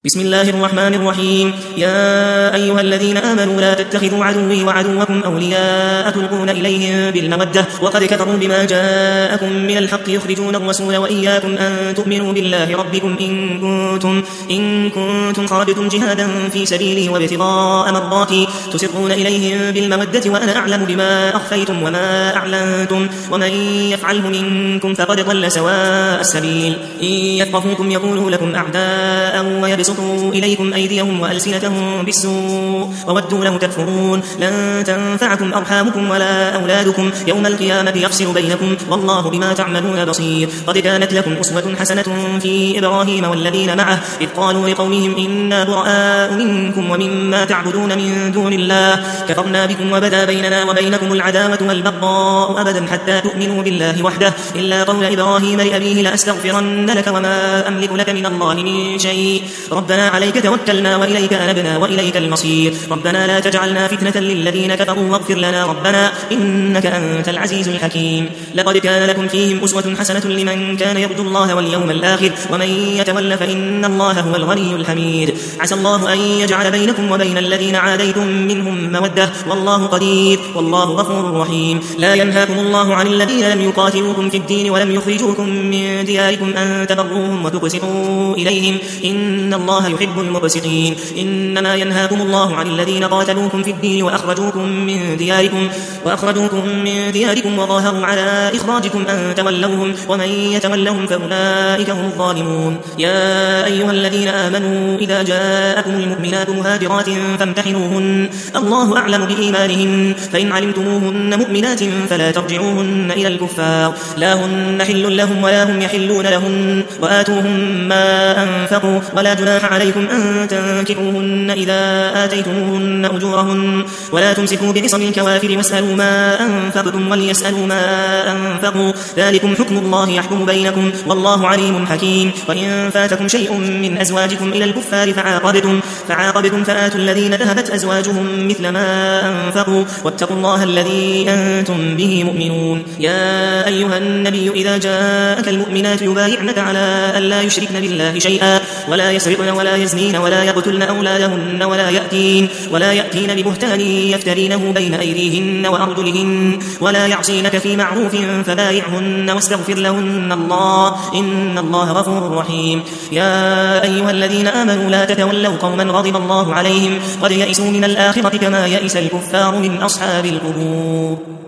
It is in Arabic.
بسم الله الرحمن الرحيم. يا أيها الذين آمنوا لا تتخذوا عدوي وعدوكم أولياء تلقون إليهم بالمودة وقد كفروا بما جاءكم من الحق يخرجون الرسول وإياكم أن تؤمنوا بالله ربكم إن كنتم خرجتم جهادا في سبيلي وابتغاء مرضاتي تسرون إليهم بالمودة وأنا أعلم بما أخفيتم وما أعلنتم ومن يفعله منكم فقد ضل سواء السبيل. إن يثقفوكم يقولوا لكم أعداء ويبسطوا إليكم أيديهم وألسنتهم بالسوء وودوا لو تكفرون. لن تنفعكم أرحامكم ولا أولادكم يوم القيامة يفصل بينكم والله بما تعملون بصير. قد كانت لكم أسوة حسنة في إبراهيم والذين معه إذ قالوا لقومهم إنا براء منكم ومما تعبدون من دون الله كفرنا بكم وبدا بيننا وبينكم العداوة والبغضاء أبدا حتى تؤمنوا بالله وحده إلا قول إبراهيم لأبيه لأستغفرن لك وما أملك لك من الله من شيء ربنا عليك توكلنا وإليك أنبنا وإليك المصير. ربنا لا تجعلنا فتنة للذين كفروا واغفر لنا ربنا إنك أنت العزيز الحكيم. لقد كان لكم فيهم أسوة حسنة لمن كان يرجو الله واليوم الآخر ومن يتول فإن الله هو الغني الحميد. عسى الله أن يجعل بينكم وبين الذين عاديتم منهم مودة والله قدير والله غفور رحيم. لا ينهاكم الله عن الذين لم يقاتلوكم في الدين ولم يخرجوكم من دياركم أن تبروهم وتقسطوا إليهم إن الله يحب المقسطين. إنما ينهاكم الله عن الذين قاتلوكم في الدين وأخرجوكم من دياركم وظاهروا على إخراجكم أن تولوهم ومن يتولهم فأولئك هم الظالمون. يا أيها الذين آمنوا إذا جاءكم المؤمنات مهاجرات فامتحنوهن الله أعلم بإيمانهن فإن علمتموهن مؤمنات فلا ترجعوهن إلى الكفار لا هن حل لهم ولا هم يحلون لهن وآتوهم ما أنفقوا ولا جناح عليكم أن تنكحوهن إذا آتيتموهن أجورهن ولا تمسكوا بعصم الكوافر واسألوا ما أنفقتم وليسألوا ما أنفقوا ذلكم حكم الله يحكم بينكم والله عليم حكيم. وإن فاتكم شيء من أزواجكم إلى الكفار فعاقبتم فآتوا الذين ذهبت أزواجهم مثل ما أنفقوا واتقوا الله الذي أنتم به مؤمنون. يا أيها النبي إذا جاءك المؤمنات يبايعنك على أن لا يشركن بالله شيئا ولا يسرقن ولا يزنين ولا يقتلن أولادهن ولا يأتين ببهتان يفترينه بين أيديهن وأرجلهن ولا يعصينك في معروف فبايعهن واستغفر لهن الله إن الله غفور رحيم. يا أيها الذين آمنوا لا تتولوا قوما غضب الله عليهم قد يئسوا من الآخرة كما يئس الكفار من أصحاب القبور.